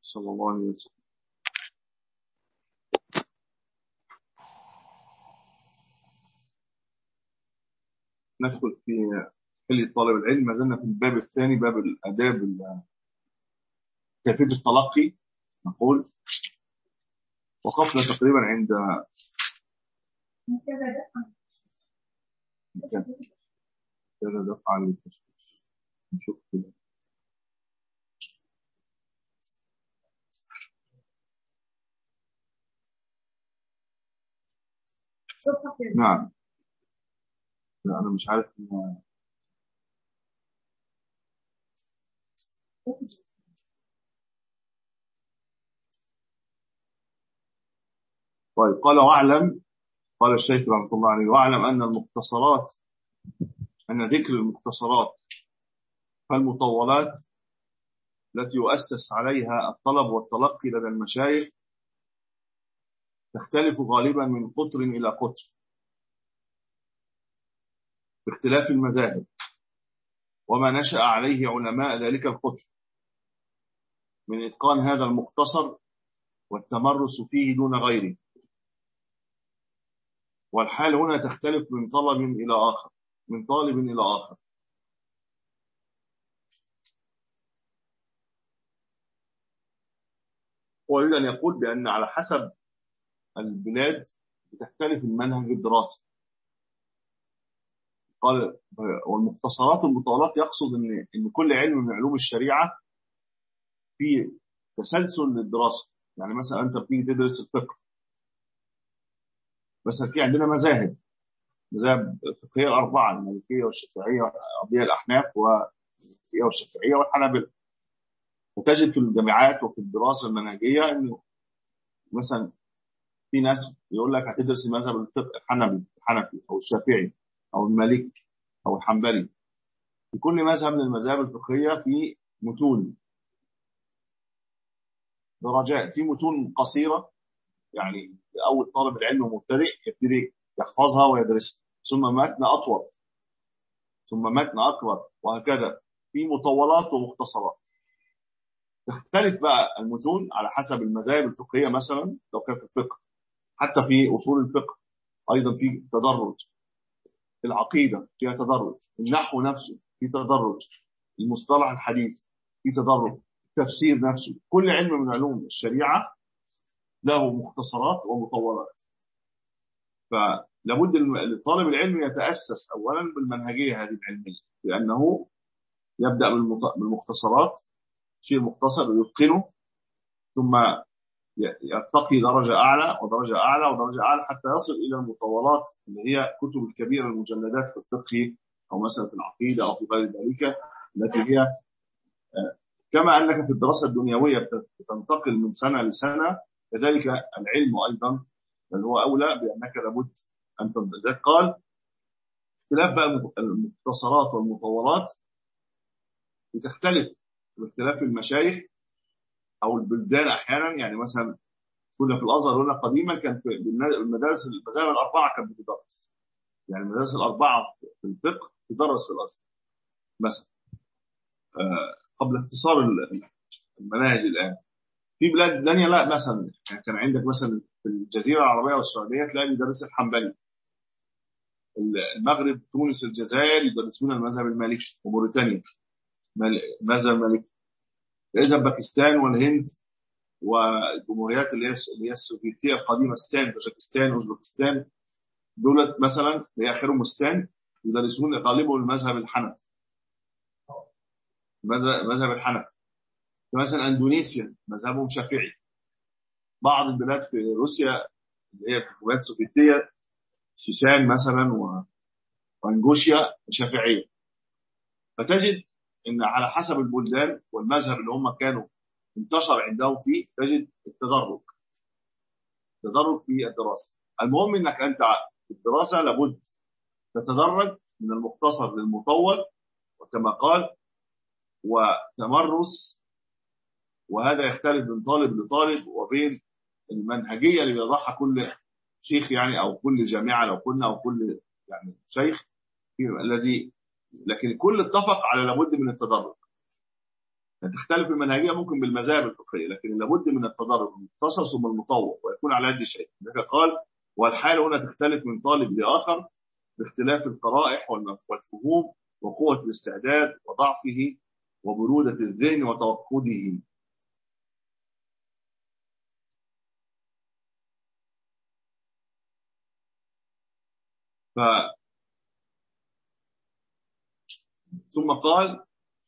صلى الله عليه وسلم. ندخل في حلية طالب العلم. ما زلنا في الباب الثاني، باب الآداب، كيفية التلقي. نقول وقفنا تقريبا عند كذا دفعة للتشخيص. نشوف كده. نعم. لا أنا مش عارف. طيب قال واعلم، قال الشيخ رحمه الله عليه، واعلم أن ذكر المختصرات فالمطولات التي يؤسس عليها الطلب والتلقي لدى المشايخ تختلف غالبا من قطر إلى قطر باختلاف المذاهب وما نشأ عليه علماء ذلك القطر من إتقان هذا المختصر والتمرس فيه دون غيره. والحال هنا تختلف من طالب إلى آخر. ويريد أن يقول بأن على حسب البلاد تختلف المنهج الدراسي. قال والمختصرات والمطولات يقصد إن كل علم من علوم الشريعة في تسلسل للدراسة. يعني مثلا أنت بتيجي تدرس الفقه، مثلا في عندنا مذاهب الفقهية الأربعة، المالكية والشافعية والحنبلية الأحناف والشافعية والحنابلة. وتجد في الجامعات وفي الدراسة المنهجية إنه مثلا في ناس يقول لك هتدرس مذهب الفقه الحنفي أو الشافعي أو المالكي أو الحنبلي. في كل مذهب من المذاهب الفقهية في متون، درجات، في متون قصيرة يعني أول طالب العلم مبتدئ يبتدي يحفظها ويدرسها، ثم متن أطول، ثم متن أكبر، وهكذا. في مطولات ومختصرات. تختلف بقى المتون على حسب المذاهب الفقهية. مثلا لو كان في الفقه، حتى في أصول الفقه أيضا في تدرج، العقيدة فيها تدرج، النحو نفسه في تدرج، المصطلح الحديث في تدرج، التفسير نفسه. كل علم من علوم الشريعة له مختصرات ومطولات. فلابد لطالب العلم يتأسس أولا بالمنهجية هذه العلمية، لأنه يبدأ بالمختصرات، شيء مختصر ويتقنه، ثم يرتقي درجة أعلى ودرجة أعلى ودرجة أعلى حتى يصل إلى المطولات اللي هي كتب الكبيرة المجلدات في الفقه أو مثلا في العقيدة أو في غير ذلك، التي هي كما أنك في الدراسة الدنيوية بتنتقل من سنة لسنة، كذلك العلم أيضا بل هو أولى بأنك لابد أن تنتقل. قال اختلاف بقى المختصرات والمطولات بتختلف باختلاف المشايخ أو البلدان أحيانا. يعني مثلا كنا في الأزهر هنا قديما كان في المذاهب الأربعة كانت بتدرس، يعني المدارس الأربعة في الفقه تدرس في الأزهر مثلا قبل اختصار المناهج الآن. في بلاد ثانيه لا، مثلا يعني كان عندك مثلا في الجزيرة العربية والسعودية تلاقي بيدرس الحنبلي، المغرب، تونس، الجزائر يدرسون المذهب المالكي، وموريتانيا المذهب المالكي. إذا باكستان والهند والجمهوريات اللي هي السوفيتية القديمة، ستان، باكستان، أوزبكستان، دولت مثلا اللي هي آخرهم ستان، يدرسون غالبا المذهب الحنفي. مذهب الحنفي. مثلا اندونيسيا مذهبهم شافعي. بعض البلاد في روسيا اللي هي الحكومات السوفيتية، شيشان مثلا وانجوشيا، شافعية. فتجد ان على حسب البلدان والمذهب اللي هم كانوا انتشر عندهم فيه، تجد التدرج في الدراسة. المهم انك انت في الدراسة لابد تتدرج من المختصر للمطول، وكما قال وتمرس. وهذا يختلف من طالب لطالب وبين المنهجية اللي بيضعها كل شيخ، يعني أو كل جامعة لو كنا، أو كل يعني شيخ الذي، لكن الكل اتفق على لابد من التدرج. يعني تختلف المنهجية ممكن بالمذاهب الفقهية، لكن لابد من التدرج، المختصر ثم المطول، ويكون على قد شيء. ذلك قال: والحال هنا تختلف من طالب لآخر باختلاف القرائح والفهوم وقوة الاستعداد وضعفه وبرودة الذهن وتوقده. ثم قال: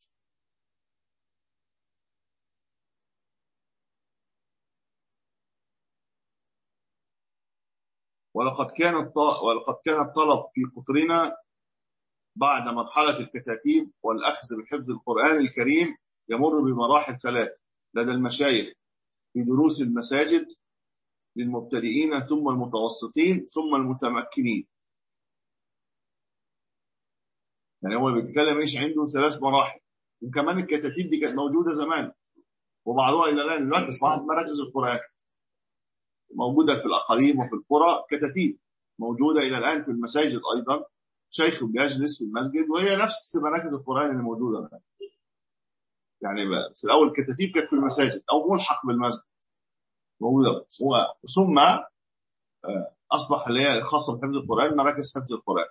ولقد كان الطلب في قطرنا بعد مرحلة الكتاتيب والأخذ بحفظ القرآن الكريم يمر بمراحل ثلاث لدى المشايخ في دروس المساجد للمبتدئين، ثم المتوسطين، ثم المتمكنين. يعني هو بيتكلم ايش عنده 3 مراحل. وكمان الكتاتيب دي كانت موجودة زمان، وبعضها إلى الآن دلوقتي أصبحت مراكز القرآن موجودة في الأقاليم وفي القرى. كتاتيب موجودة إلى الآن في المساجد أيضا، شيخ بيجلس في المسجد وهي نفس مراكز القرآن اللي موجودة الآن. يعني بس الأول الكتاتيب كانت في المساجد أو ملحق بالمسجد موجودة، ثم أصبح اللي هي خاصة بحفظ القرآن مراكز حفظ القرآن.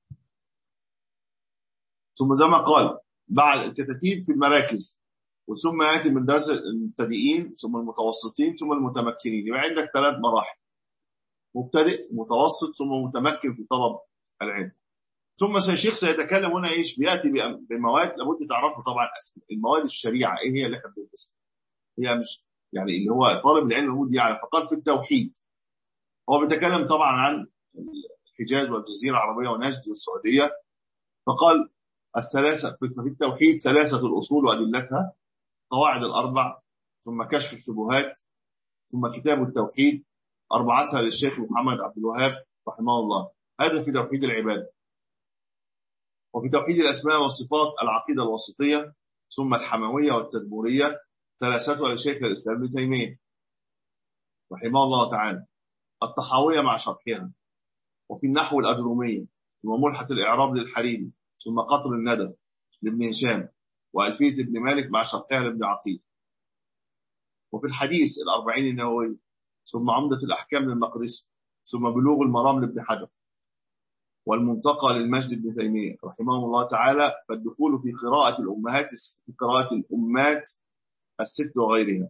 ثم زي ما قال بعد الكتاتيب في المراكز، وثم يأتي من درس المبتدئين، ثم المتوسطين، ثم المتمكنين. يبقى عندك 3 مراحل: مبتدئ، متوسط، ثم متمكن في طلب العلم. ثم الشيخ سيتكلم هنا ايش؟ بياتي بمواد لابد تعرفوا طبعا المواد الشريعه ايه هي اللي احنا بندرسها. هي مش يعني اللي هو طالب العلم لابد يعرف. فقال في التوحيد، هو بيتكلم طبعا عن الحجاز والجزيره العربيه ونجد والسعوديه. فقال الثلاثه في التوحيد 3 الأصول وأدلتها، قواعد ال4، ثم كشف الشبهات، ثم كتاب التوحيد، 4 للشيخ محمد عبد الوهاب رحمه الله. هذا في توحيد العبادة. وفي توحيد الأسماء والصفات العقيدة الوسطية، ثم الحموية والتدبورية، 3 للشيخ الإسلام ابن تيمية رحمه الله تعالى، الطحاوية مع شرحها. وفي النحو الأجرومية، ثم ملحة الإعراب للحريري، ثم قطر الندى لابن هشام، وألفية ابن مالك مع شرحها لابن عقيل. وفي الحديث 40 النووي، ثم عمدة الأحكام للمقدسي، ثم بلوغ المرام لابن حجر، والمنتقى للمجد بن تيمية رحمه الله تعالى. فالدخول في قراءة الأمات الست وغيرها،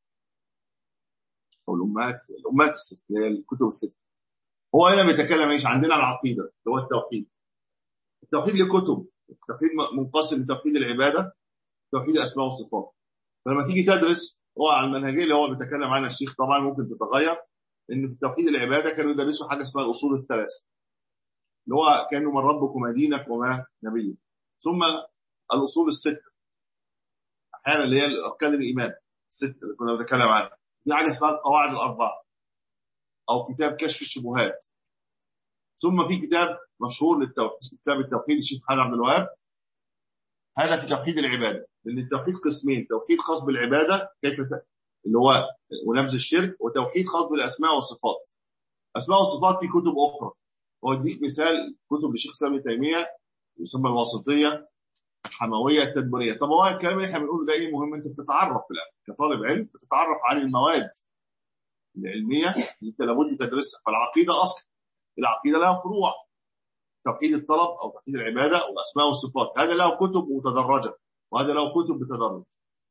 أو الأمات الست هي الكتب الست. هو هنا بيتكلم ايش؟ عندنا العقيدة اللي هو التوحيد. التوحيد له كتب، التوحيد منقسم لتوحيد العبادة، توحيد الأسماء والصفات. فلما تيجي تدرس هو على المنهجية اللي هو بيتكلم عنها الشيخ طبعا ممكن تتغير، إن في توحيد العبادة كانوا يدرسوا حاجة اسمها الأصول الثلاثة، اللي هو كانوا من ربك وما دينك وما نبيك. ثم الأصول الستة أحيانا اللي هي أركان الإيمان الستة اللي كنا بنتكلم عنها، دي حاجة اسمها القواعد ال4 أو كتاب كشف الشبهات. ثم في كتاب مشهور للتوحيد، كتاب التوحيد الشيخ محمد عبد الوهاب. هذا في توحيد العبادة، لأن التوحيد قسمين: توحيد خاص بالعبادة اللي هو ونبذ الشرك، وتوحيد خاص بالأسماء والصفات. أسماء والصفات في كتب أخرى، وأديك مثال كتب للشيخ سامي تيمية يسمى الواسطية، الحموية، التدبرية. طب هو الكلام اللي احنا بنقوله ده ايه؟ مهم انت بتتعرف في الأول كطالب علم، بتتعرف عن المواد العلمية اللي انت لابد تدرسها. فالعقيدة أصل، العقيدة لها فروع: توحيد الطلب أو توحيد العبادة والأسماء والصفات، هذا له كتب متدرجة وهذا له كتب بتدرج.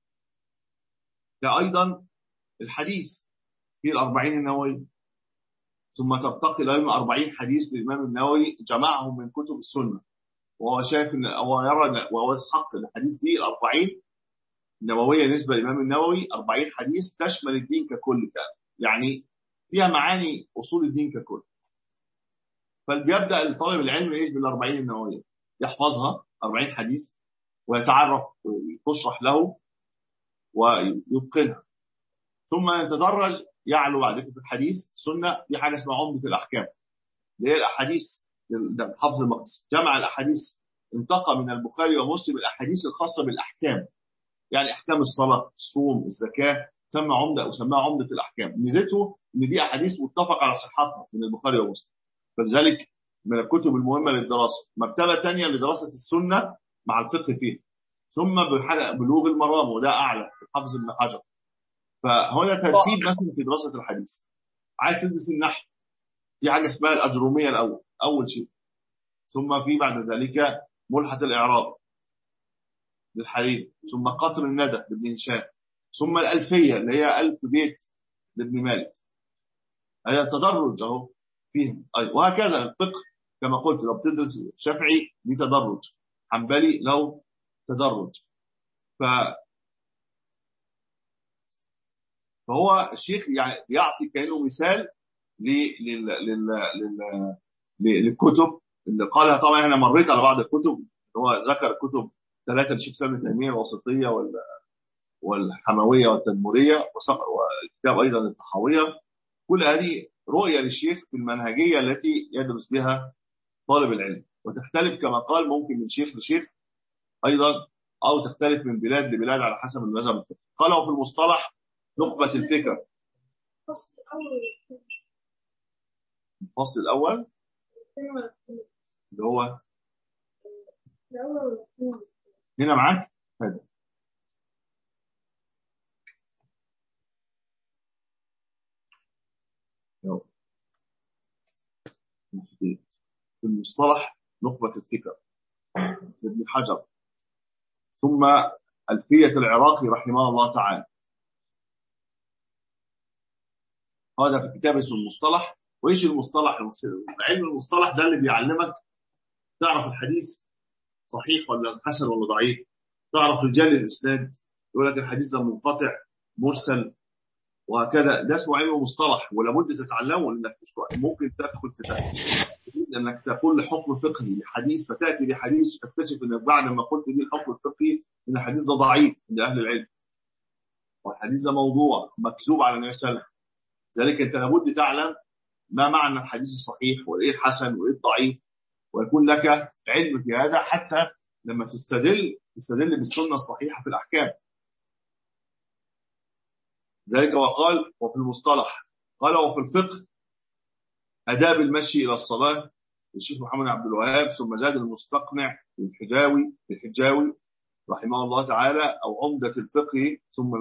أيضا الحديث في 40 النووي، ثم ترتقي إلى 40 حديث للإمام النووي جمعهم من كتب السنة. وهو شايف ان هو يرى وهو حق الحديث دي 40 نوويه نسبه للامام النووي، 40 حديث تشمل الدين ككل، يعني فيها معاني اصول الدين ككل. فبيبدا الطالب العلم ايش بال40 النوويه؟ يحفظها 40 حديث ويتعرف وتشرح له ويتقنها، ثم يتدرج يعلو بعد كده في الحديث السنه. في حاجه اسمها عمده الاحكام اللي هي الاحاديث، حفظ المقدس جمع الاحاديث، انتقى من البخاري ومسلم الاحاديث الخاصه بالاحكام، يعني احكام الصلاه، الصوم، الزكاه، سمى عمده وسماها عمده الاحكام. ميزته ان دي احاديث متفق على صحتها من البخاري ومسلم، فلذلك من الكتب المهمه للدراسه. مرتبه ثانيه لدراسه السنه مع الفقه فيها، ثم بلوغ المرام، وده أعلى الحافظ ابن حجر. فهنا ترتيب مثلا في دراسة الحديث. عايز تدرس النحو، في حاجة اسمها الأجرومية الأول، أول شيء. ثم في بعد ذلك ملحة الإعراب للحريري، ثم قطر الندى لابن هشام، ثم الألفية اللي هي 1000 بيت لابن مالك. هي تدرج أهو فيهم. وهكذا الفقه كما قلت، لو بتدرس شافعي دي تدرج، حنبلي لو تدرج. فهو الشيخ يعني يعطي كأنه مثال للكتب اللي قالها. طبعا انا مريت على بعض الكتب، هو ذكر كتب 3 للشيخ سامي تيميه، الوسطيه والحمويه والتدمريه، وكتاب ايضا الطحاويه. كل هذه رؤيه للشيخ في المنهجيه التي يدرس بها طالب العلم، وتختلف كما قال ممكن من شيخ لشيخ ايضا، او تختلف من بلاد لبلاد على حسب المذهب الفقهي. قال وفي المصطلح نخبة الفكر. الفصل الاول اللي هو هنا معاك هذا. في المصطلح نخبة الفكر ابن حجر، ثم ألفية العراقي رحمه الله تعالى. هذا في كتاب اسمه المصطلح. وإيش المصطلح؟ علم المصطلح ده اللي بيعلمك تعرف الحديث صحيح ولا حسن ولا ضعيف، تعرف رجال الإسناد، يقول لك الحديث ده منقطع مرسل وهكذا. ده اسمه علم المصطلح، ولابد تتعلمه، لأنك ممكن انك تقول حكم فقهي لحديث، فتاتي لحديث تكتشف انك بعد ما قلت لي الحكم الفقهي ان الحديث ده ضعيف عند اهل العلم، والحديث ده موضوع مكذوب على النبي صلى الله عليه وسلم. ذلك انت لابد تعلم ما معنى الحديث الصحيح وايه الحسن وايه الضعيف، ويكون لك علم في هذا حتى لما تستدل بالسنه الصحيحه في الاحكام. ذلك وقال وفي المصطلح قال وفي الفقه آداب المشي إلى الصلاة للشيخ محمد عبد الوهاب، ثم زاد المستقنع الحجاوي رحمه الله تعالى، أو عمدة الفقه،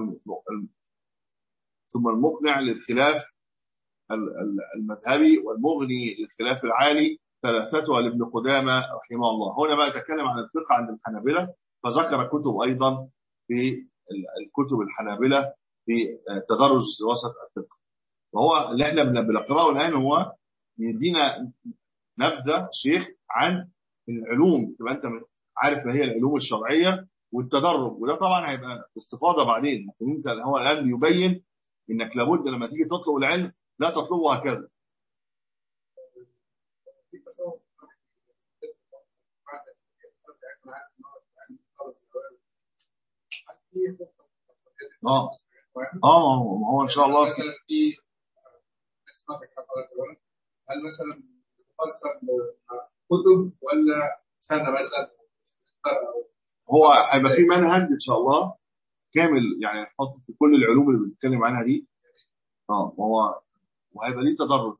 ثم المقنع للخلاف المذهبي، والمغني للخلاف العالي، ثلاثتها لابن قدامة رحمه الله. هنا بقى تكلم عن الفقه عند الحنابلة، فذكر كتب أيضا في الكتب الحنابلة في تدرج دراسة الفقه. وهو اللي احنا بنقرأه الآن هو يدينا نبذة شيخ عن العلوم، تبقى انت عارف ما هي العلوم الشرعية والتدرج. وده طبعا هيبقى استفاضة بعدين، لكن انت هو الآن بيبين انك لابد لما تيجي تطلب العلم لا تطلبه هكذا. هو ان شاء الله مثلا في هل مثلا تفسر كتب ولا سنة مثلا؟ هو هيبقى في منهج ان شاء الله كامل، يعني نحط في كل العلوم اللي بنتكلم عنها دي. هو وهيبقى ليه تدرج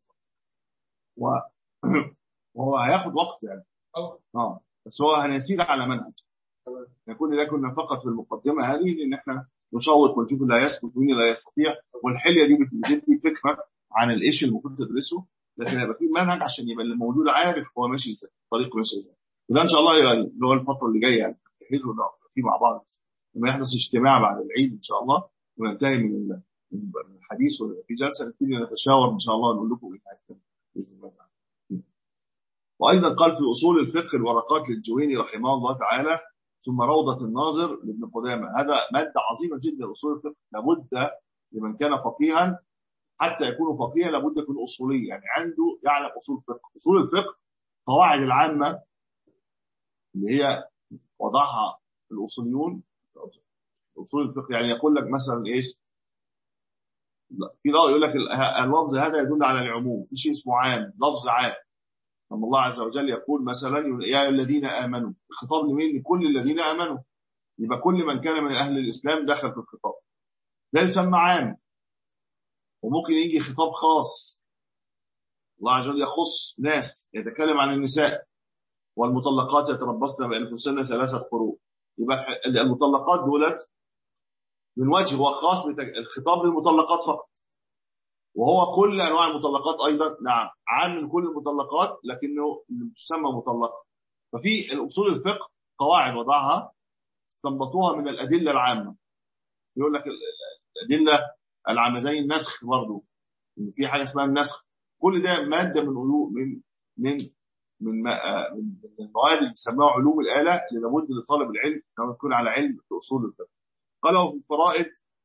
وهو هياخد وقت يعني. بس هو هنسير على منهج. يكون لا كنا فقط في المقدمة هذه لأن احنا نشوق ونشوف اللي هيثبت ومين اللي هيستطيع، والحلية دي بتدي فكرة عن الإيش اللي المفروض تدرسه، لكن يبقى في منهج عشان يبقى اللي موجود عارف هو ماشي ازاي، طريقه ماشي ازاي. وده ان شاء الله يبقى اللي هو الفترة اللي جاية يعني نجهزه فيه مع بعض لما يحدث اجتماع بعد العيد ان شاء الله، وننتهي من الحديث وفي جلسة نبتدي نتشاور ان شاء الله ونقول لكم ايه باذن الله. وايضا قال في اصول الفقه الورقات للجويني رحمه الله تعالى، ثم روضة الناظر لابن قدامة. هذا مادة عظيمة جدا أصول الفقه. لابد لمن كان فقيها حتى يكون فقيها لابد يكون أصولي، يعني عنده يعلم أصول الفقه. أصول الفقه قواعد العامة اللي هي وضعها الأصوليون. أصول الفقه يعني يقول لك مثلا إيش، في يقول لك اللفظ هذا يدل على العموم، في شيء اسمه عام، لفظ عام. لما الله عز وجل يقول مثلا يا الذين آمنوا، الخطاب لمين؟ لكل الذين آمنوا، يبقى كل من كان من أهل الإسلام دخل في الخطاب. ده يسمى عام. وممكن يجي خطاب خاص، الله عز وجل يخص ناس، يتكلم عن النساء والمطلقات يتربصن بأنفسهن 3 قروء، يبقى المطلقات دولت من وجه هو خاص الخطاب للمطلقات فقط، وهو كل انواع المطلقات ايضا نعم عام من كل المطلقات، لكنه تسمى مطلقه. ففي الاصول الفقه قواعد وضعها استنبطوها من الادله العامه. يقول لك الادله العامه زي النسخ برضه، في حاجه اسمها النسخ، كل ده ماده من المواد اللي بيسموها علوم الاله اللي لابد لطالب العلم انه يكون على علم باصول الفقه. قالوا في الفرائض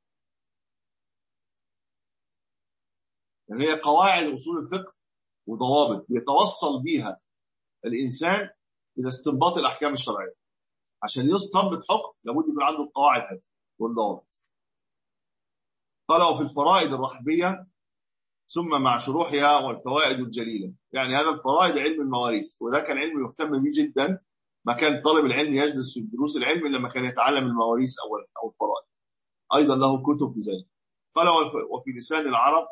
يعني هي قواعد اصول الفقه وضوابط بيتوصل بيها الانسان الى استنباط الاحكام الشرعيه. عشان يستنبط حكم لابد يكون عنده القواعد هذه والضوابط. قالوا في الفرائض الرحبيه ثم مع شروحها والفوائد الجليله. يعني هذا الفرائض علم المواريث، وده كان علم يهتم به جدا، ما كان طالب العلم يجلس في دروس العلم لما كان يتعلم المواريث او الفرائض. ايضا له كتب في ذلك. قال وفي لسان العرب،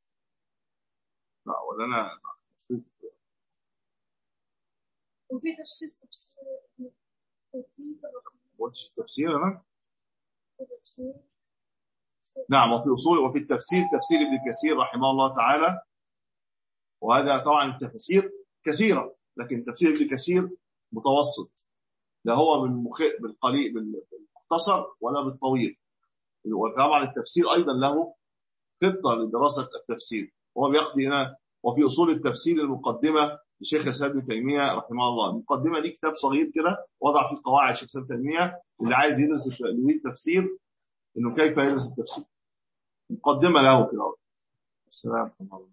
لا ولا انا وفي تفسير قلتش تفسير انا. نعم وفي اصول وفي التفسير تفسير ابن كثير رحمه الله تعالى، وهذا طبعا التفسير كثيره لكن تفسير ابن كثير متوسط، لا هو بالقليل بالمختصر ولا بالطويل. وطبعا التفسير ايضا له خطه لدراسه التفسير، وهو بيقضي هنا. وفي اصول التفسير المقدمه لشيخ الاسلام ابن تيميه رحمه الله. المقدمه دي كتاب صغير كده وضع فيه قواعد شيخ الاسلام ابن تيميه اللي عايز يدرس التفسير انه كيف يدرس التفسير. مقدمه له كده. السلام عليكم.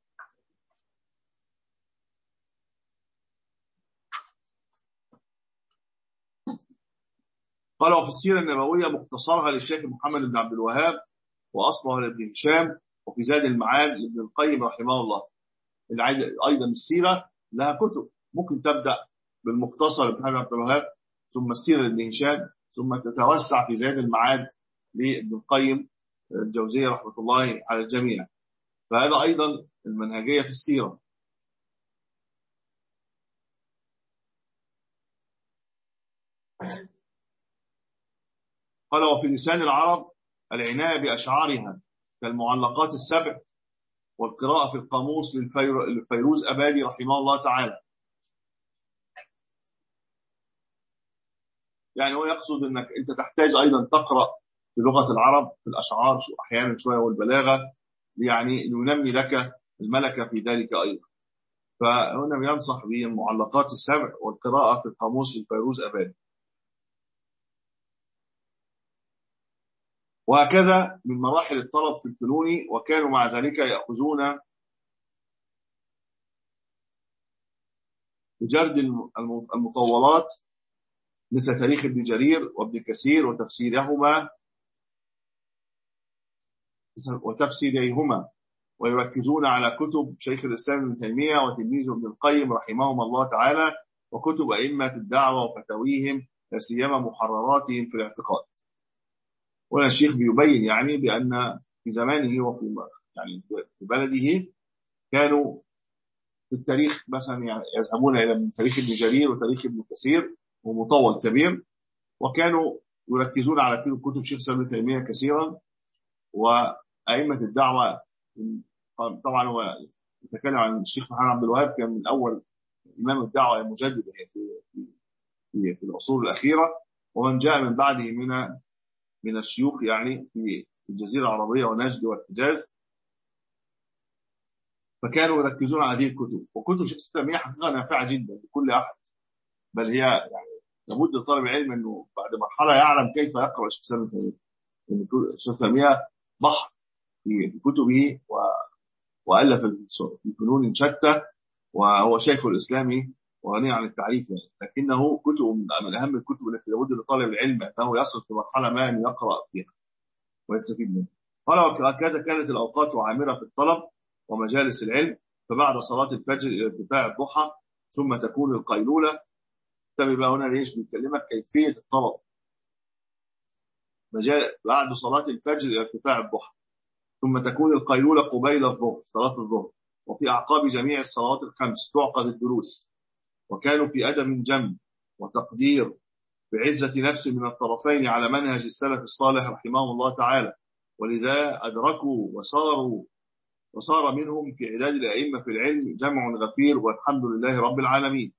قال وفي السيره النبويه مختصرها للشيخ محمد بن عبد الوهاب، واصلها لابن هشام، وفي زاد المعاد لابن القيم رحمه الله. اللي عايز ايضا السيره لها كتب، ممكن تبدا بالمختصر لابن محمد عبد الوهاب، ثم السيره لابن هشام، ثم تتوسع في زاد المعاد لابن القيم الجوزيه رحمه الله على الجميع. فهذا ايضا المنهجيه في السيره. قال وفي لسان العرب العنايه باشعارها كالمعلقات السبع، والقراءه في القاموس للفيروز ابادي رحمه الله تعالى. يعني هو يقصد انك انت تحتاج ايضا تقرا في لغه العرب في الاشعار احيانا شويه والبلاغه، يعني ينمي لك الملكه في ذلك ايضا. فهنا ينصح بالمعلقات السبع والقراءه في القاموس للفيروز ابادي. وهكذا من مراحل الطلب في الفنون، وكانوا مع ذلك يأخذون بجرد المطولات مثل تاريخ ابن جرير وابن كثير وتفسيريهما، ويركزون على كتب شيخ الإسلام ابن تيمية وتلميذه ابن القيم رحمهم الله تعالى، وكتب أئمة الدعوة وفتاويهم، لا سيما محرراتهم في الاعتقاد. وهنا الشيخ بيبين يعني بأن في زمانه وفي يعني في بلده كانوا في التاريخ مثلا يعني يذهبون إلى من تاريخ ابن جرير وتاريخ ابن كثير ومطول كبير، وكانوا يركزون على كتب شيخ الإسلام ابن تيمية كثيرا وأئمة الدعوة. طبعا هو يتكلم عن الشيخ محمد عبد الوهاب، كان من أول إمام الدعوة المجدد في العصور الأخيرة، ومن جاء من بعده من الشيوخ يعني في الجزيرة العربية ونجد والحجاز. فكانوا يركزون على هذه الكتب، وكتب شيخ الإسلام هي حقيقة نافعة جدا لكل أحد، بل هي يعني لابد لطالب العلم أنه بعد مرحلة يعلم كيف يقرأ شيخ الإسلام ابن تيمية. شيخ الإسلام بحر في كتبه وألف في فنون شتى، وهو شيخ الإسلام وغني عن التعريف يعني. لكنه كتب من أهم الكتب التي لابد لطالب العلم أنه يصل في مرحلة ما أن يقرأ فيها ويستفيد منها. قال وهكذا كانت الأوقات عامرة في الطلب ومجالس العلم، فبعد صلاة الفجر إلى ارتفاع الضحى ثم تكون القيلولة. انتبه بقى هنا ليش بيكلمك كيفية الطلب. بعد صلاة الفجر إلى ارتفاع الضحى ثم تكون القيلولة قبيل الظهر صلاة الظهر، وفي أعقاب جميع الصلوات الخمس تعقد الدروس. وكانوا في أدب جم وتقدير بعزة نفس من الطرفين على منهج السلف الصالح رحمهم الله تعالى، ولذا أدركوا وصار منهم في عداد الأئمة في العلم جمع غفير، والحمد لله رب العالمين.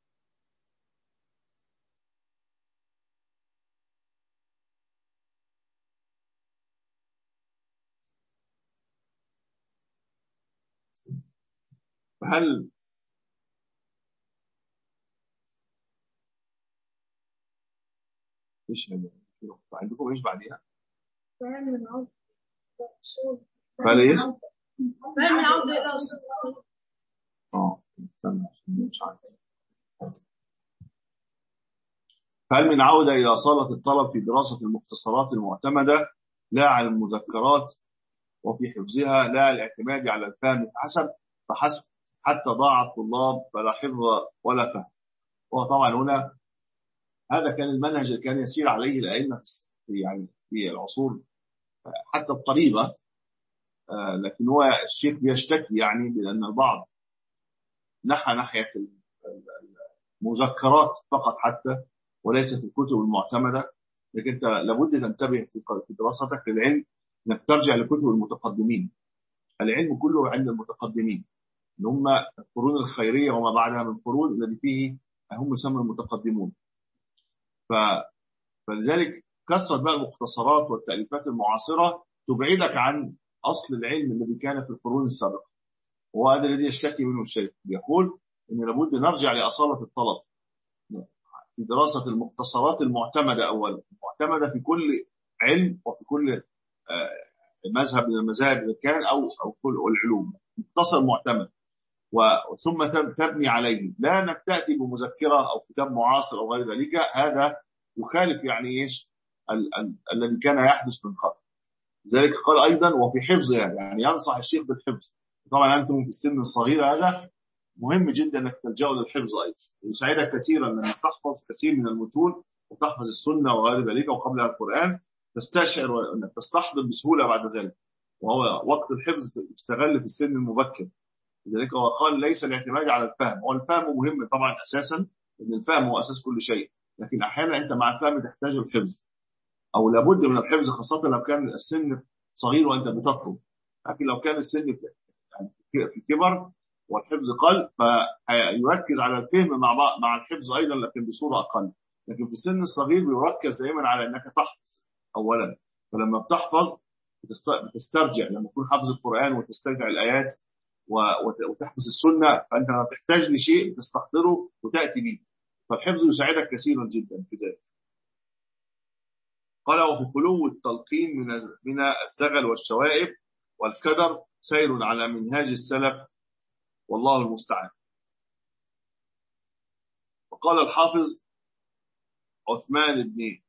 هل ايش عندكم ايش بعديها؟ فهم من عودة الأصول. قال ايش؟ فهم من عودة إلى أصول. استنى مش عارف. هل من عودة إلى صالة الطلب في دراسة المختصرات المعتمدة لا على المذكرات وفي حفظها لا الاعتماد على الفهم فحسب حتى ضاع الطلاب فلا حفظ ولا فهم. وطبعا هنا هذا كان المنهج اللي كان يسير عليه الأئمة في العصور حتى القريبة، لكن هو الشيخ بيشتكي بأن البعض نحى ناحية المذكرات فقط حتى وليس في الكتب المعتمدة. لكن أنت لابد تنتبه في دراستك للعلم أنك ترجع لكتب المتقدمين. العلم كله عند المتقدمين اللي هم القرون الخيرية وما بعدها من القرون الذي فيه هم يسمى المتقدمون. فلذلك كثرة بقى المختصرات والتأليفات المعاصرة تبعدك عن أصل العلم الذي كان في القرون السابقة. وهذا الذي يشتكي منه الشيخ، يقول إن لابد نرجع لأصالة الطلب في دراسة المختصرات المعتمدة أولا، المعتمدة في كل علم وفي كل مذهب من المذاهب إذا كان أو كل العلوم، مختصر معتمد ثم تبني عليه، لا انك تأتي بمذكرة أو كتاب معاصر أو غير ذلك. هذا يخالف إيش الذي كان يحدث من قبل. لذلك قال أيضا وفي حفظها، ينصح الشيخ بالحفظ. طبعا أنتم في السن الصغير هذا مهم جدا أنك تلجأوا للحفظ أيضا، يساعدك كثيرا أنك تحفظ كثير من المتون وتحفظ السنة وغير ذلك وقبلها القرآن، تستشعر أنك تستحضر بسهولة بعد ذلك. وهو وقت الحفظ يستغل في السن المبكر. لذلك هو قال ليس الاعتماد على الفهم، هو الفهم مهم طبعا أساسا، لأن الفهم هو أساس كل شيء، لكن أحيانا أنت مع الفهم تحتاج الحفظ أو لابد من الحفظ، خاصة لو كان السن صغير وأنت بتطلب. لكن لو كان السن في كبر والحفظ قل فيركز على الفهم مع الحفظ أيضا، لكن بصورة أقل. لكن في السن الصغير بيركز دائما على أنك تحفظ أولا. فلما بتحفظ بتسترجع، لما تكون حافظ القرآن وتسترجع الآيات وتحفظ السنة، فأنت لما تحتاج لشيء تستحضره وتأتي به. فالحفظ يساعدك كثيرا جدا في ذلك. قال وفي خلو التلقين من الزغل والشوائب والكدر سير على منهاج السلف والله المستعان. وقال الحافظ عثمان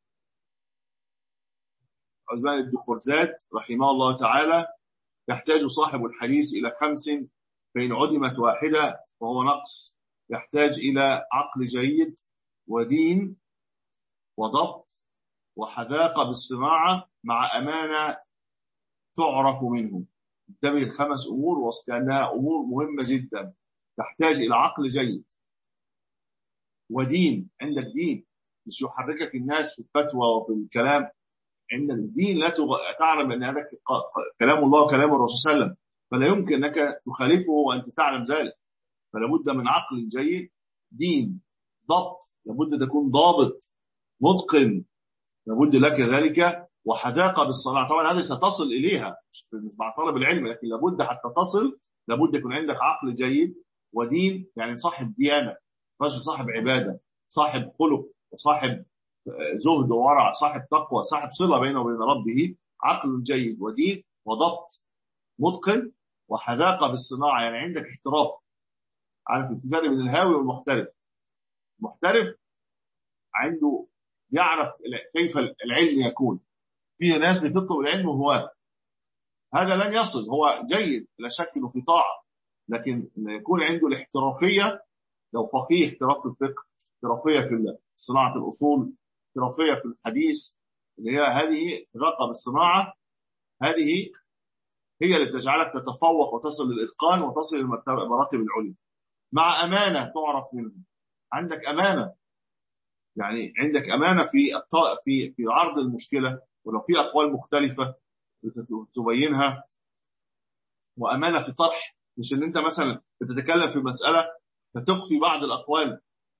بن خرزات رحمه الله تعالى يحتاج صاحب الحديث إلى 5، فإن عدمت واحدة فهو نقص. يحتاج إلى عقل جيد ودين وضبط وحذاقة بالصناعة مع أمانة تعرف منه. انتبه 5 أمور وكأنها أمور مهمة جدا. تحتاج إلى عقل جيد ودين، عندك دين مش يحركك الناس في الفتوى وفي الكلام. عندك الدين لا تعلم أن هذا كلام الله وكلام الرسول صلى الله عليه وسلم، فلا يمكن أنك تخالفه وأنت تعلم ذلك. فلا بد من عقل جيد، دين، ضبط، لابد تكون ضابط متقن، لابد لك ذلك، وحذاقة بالصناعة. طبعا هذه ستصل إليها مش مع طلب العلم، لكن لابد حتى تصل لابد يكون عندك عقل جيد ودين، صاحب ديانة، رجل صاحب عبادة، صاحب خلق، وصاحب زهد وورع، صاحب تقوى، صاحب صلة بينه وبين ربه. عقل جيد ودين وضبط متقن وحذاقة بالصناعة، عندك احتراف. عارف الفرق بين الهاوي والمحترف؟ المحترف عنده يعرف كيف العلم يكون. في ناس بتطلب العلم وهو هذا لن يصل، هو جيد لا شك انه في طاعة، لكن يكون عنده الاحترافية. لو فقيه احتراف في الفقه، احترافية في صناعة الأصول، احترافية في الحديث، اللي هي هذه غاقة بالصناعة، هذه هي اللي تجعلك تتفوق وتصل للإتقان وتصل للمراتب العليا مع أمانة تعرف منه. عندك أمانة، يعني عندك أمانة في عرض المشكلة، ولو في أقوال مختلفة تبينها، وأمانة في طرح، مش إن أنت مثلا بتتكلم في مسألة فتخفي بعض الأقوال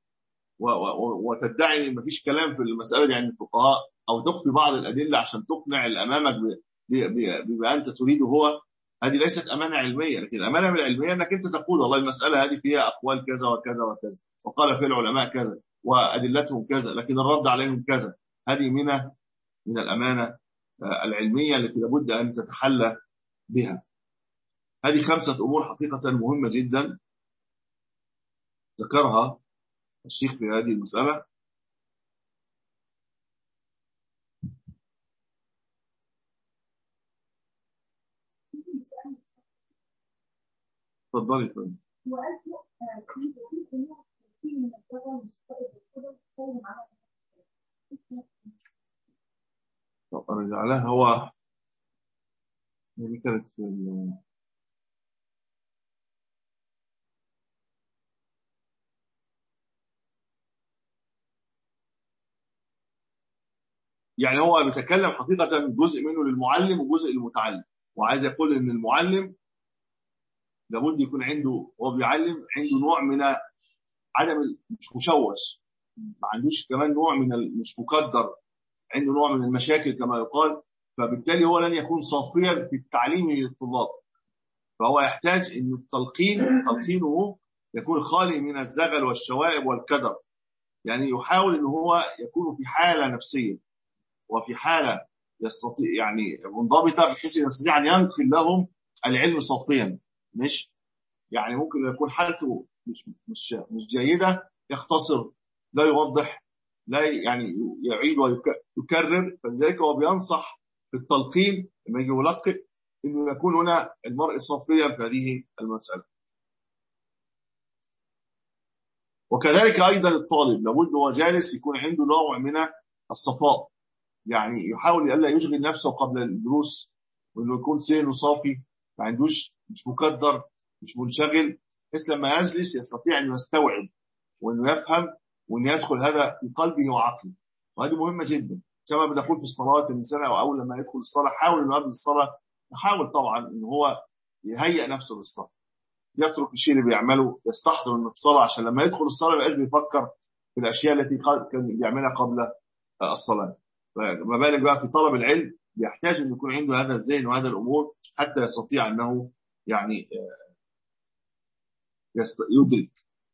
وتدعي إن مفيش كلام في المسألة دي عند الفقهاء، أو تخفي بعض الأدلة عشان تقنع اللي أمامك بما أنت تريده هو. هذه ليست أمانة علمية. لكن الأمانة العلمية أنك أنت تقول والله المسألة هذه فيها أقوال كذا وكذا وكذا، وقال فيها العلماء كذا وأدلتهم كذا، لكن الرد عليهم كذا. هذه من الأمانة العلمية التي لابد أن تتحلى بها. هذه 5 أمور حقيقة مهمة جدا ذكرها الشيخ في هذه المسألة. تفضلي فندم. طب أرجع لها. هو دي كانت في يعني هو بيتكلم حقيقة جزء منه للمعلم وجزء للمتعلم، وعايز يقول إن المعلم لابد يكون عنده وهو بيعلم عنده نوع من عدم مش مشوش، ما عندوش كمان نوع من مش مقدر، عنده نوع من المشاكل كما يقال، فبالتالي هو لن يكون صافيا في تعليمه للطلاب. فهو يحتاج ان تلقينه يكون خالي من الزغل والشوائب والكدر، يعني يحاول ان هو يكون في حالة نفسية وفي حالة يستطيع يعني منضبطة، بحيث يستطيع ان ينقل لهم العلم صافيا. مش يعني ممكن يكون حالته مش جيدة، يختصر، لا يوضح، لا يعني يعيد ويكرر. فلذلك هو بينصح في التلقين لما يجي يلقي انه يكون هنا المرء صافيا في هذه المسألة. وكذلك ايضا الطالب لابد هو جالس يكون عنده نوع من الصفاء، يعني يحاول الا يشغل نفسه قبل الدروس، وانه يكون ذهنه صافي، ما عندوش مش مكدر مش منشغل، بحيث لما يجلس يستطيع ان يستوعب وانه يفهم وان يدخل هذا في قلبه وعقله. وهذه مهمه جدا. كما بنقول في الصلاه، الانسان او اول لما يدخل الصلاه حاول انه قبل الصلاه يحاول طبعا ان هو يهيئ نفسه للصلاه، يترك الشيء اللي بيعمله، يستحضر انه في الصلاه عشان لما يدخل الصلاه يبقى بيفكر في الاشياء التي كان بيعملها قبل الصلاه. ما بالك بقى في طلب العلم، يحتاج ان يكون عنده هذا الذهن وهذا الامور حتى يستطيع انه يعني يدرك.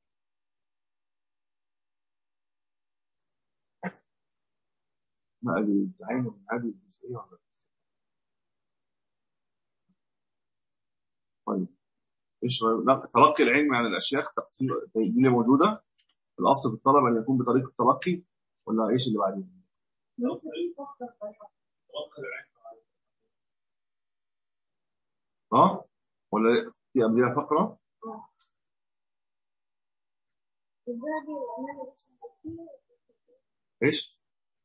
ما ادري تعين من هذه الجزئيه ولا. طيب ايش تلقي العلم عن الاشياخ تقسيم دي موجوده الاصل في الطلب ان يكون بطريقه التلقي، ولا ايش اللي بعدين؟ ولا في قبلها فقره؟ ايش؟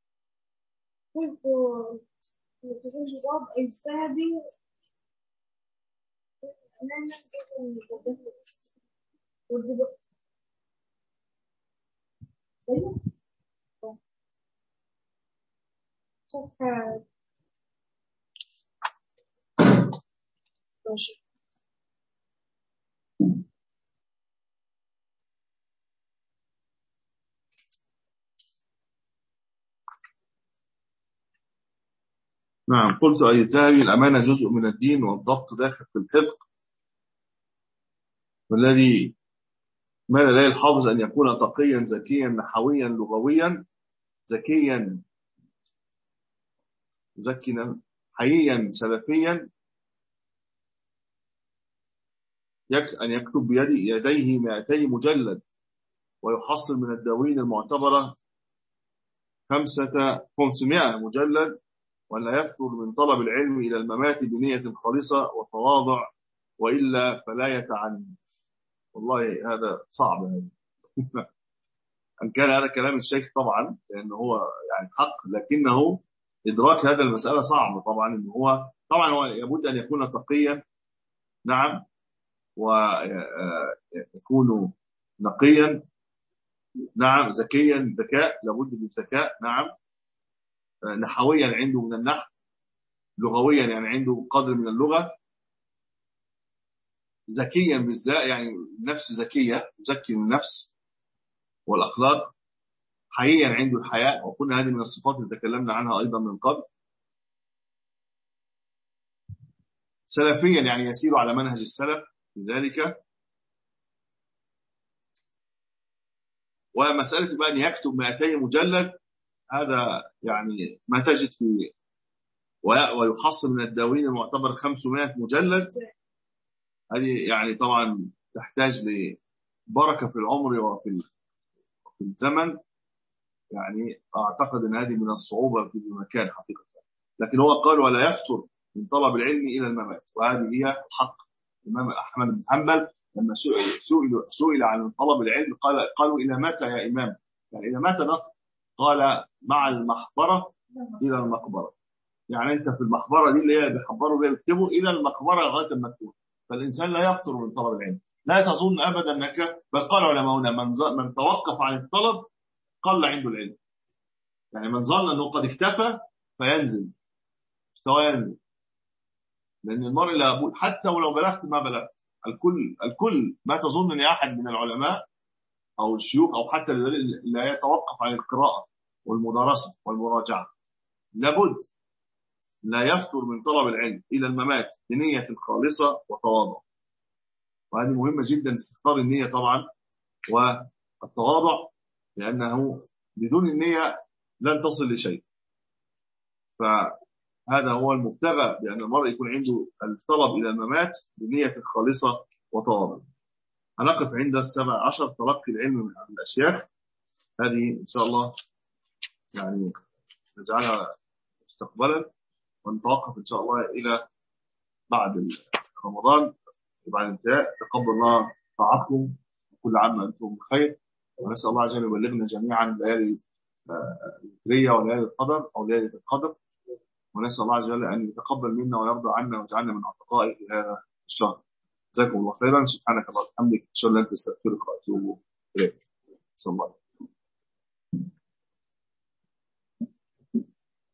نعم. قلت هذه الأمانة جزء من الدين، والضبط داخل في الحفظ، والذي مال إليه الحافظ أن يكون تقيا ذكيا نحويا لغويا، ذكيا مزكنا حييا سلفيا، أن يكتب بيديه 200 مجلد، ويحصل من الدواوين المعتبرة 500 مجلد، ولا يفتر من طلب العلم إلى الممات بنية خالصة وتواضع، وإلا فلا يتعلم. والله هذا صعب هذا. أن كان هذا كلام الشيخ طبعا لأنه هو يعني حق، لكنه إدراك هذا المسألة صعب طبعا. إنه هو طبعا هو يبد أن يكون تقيا، نعم، ويكون نقيا، نعم. ذكيا، ذكاء، لابد من الذكاء. نعم. نحويا عنده من النحو، لغويا يعني عنده قدر من اللغة. ذكيا بالذات يعني النفس ذكية، يزكي النفس والأخلاق. حييا عنده الحياء، وكل هذه من الصفات اللي تكلمنا عنها أيضا من قبل. سلفيا يعني يسير على منهج السلف لذلك. ومسألة بقى أن يكتب 200 مجلد، هذا يعني ما تجد فيه. ويحصل من الدواوين المعتبر 500 مجلد، هذه يعني طبعا تحتاج لبركة في العمر وفي الزمن. يعني أعتقد أن هذه من الصعوبة في المكان حقيقة. لكن هو قال ولا يفتر من طلب العلم إلى الممات، وهذه هي الحق. الإمام أحمد بن حنبل لما سئل عن طلب العلم قالوا إلى متى يا إمام؟ يعني إلى متى نقف؟ قال مع المحبرة إلى المقبرة. يعني أنت في المحبرة دي اللي هي بيحبروا بيها يكتبوا إلى المقبرة لغاية المكتوب. فالإنسان لا يفتر من طلب العلم. لا تظن أبدا أنك، بل قال علماؤنا من توقف عن الطلب قل عنده العلم. يعني من ظن أنه قد اكتفى فينزل مستوى، ينزل. لأن المرء لا يقول حتى ولو بلغت ما بلغت. الكل ما تظن أن أحد من العلماء أو الشيوخ أو حتى لا يتوقف عن القراءة والمدارسة والمراجعة. لابد لا يفتر من طلب العلم إلى الممات بنية خالصة وتواضع. وهذه مهمة جدا، استحضار النية طبعا والتواضع، لأنه بدون النية لن تصل لشيء. فهذا هو المبتغى، بأن المرء يكون عنده الطلب إلى الممات بنية خالصة وتواضع. هنقف عند 17 تلقي العلم من الأشياخ. هذه إن شاء الله يعني نجعلها مستقبلا، ونتوقف إن شاء الله إلى بعد رمضان وبعد انتهاء. تقبل الله طاعتكم، وكل عام وأنتم بخير. ونسأل الله عز وجل يبلغنا جميعا ليالي الوترية وليالي القدر أو ليلة القدر. ونسأل الله عز وجل أن يتقبل منا ويرضى عنا ويجعلنا من أعتقائه في هذا الشهر. جزاكم الله خيرا. سبحانك اللهم وبحمدك، أشهد أن لا إله إلا أنت، أستغفرك وأتوب إليك. صلى الله عليه وسلم.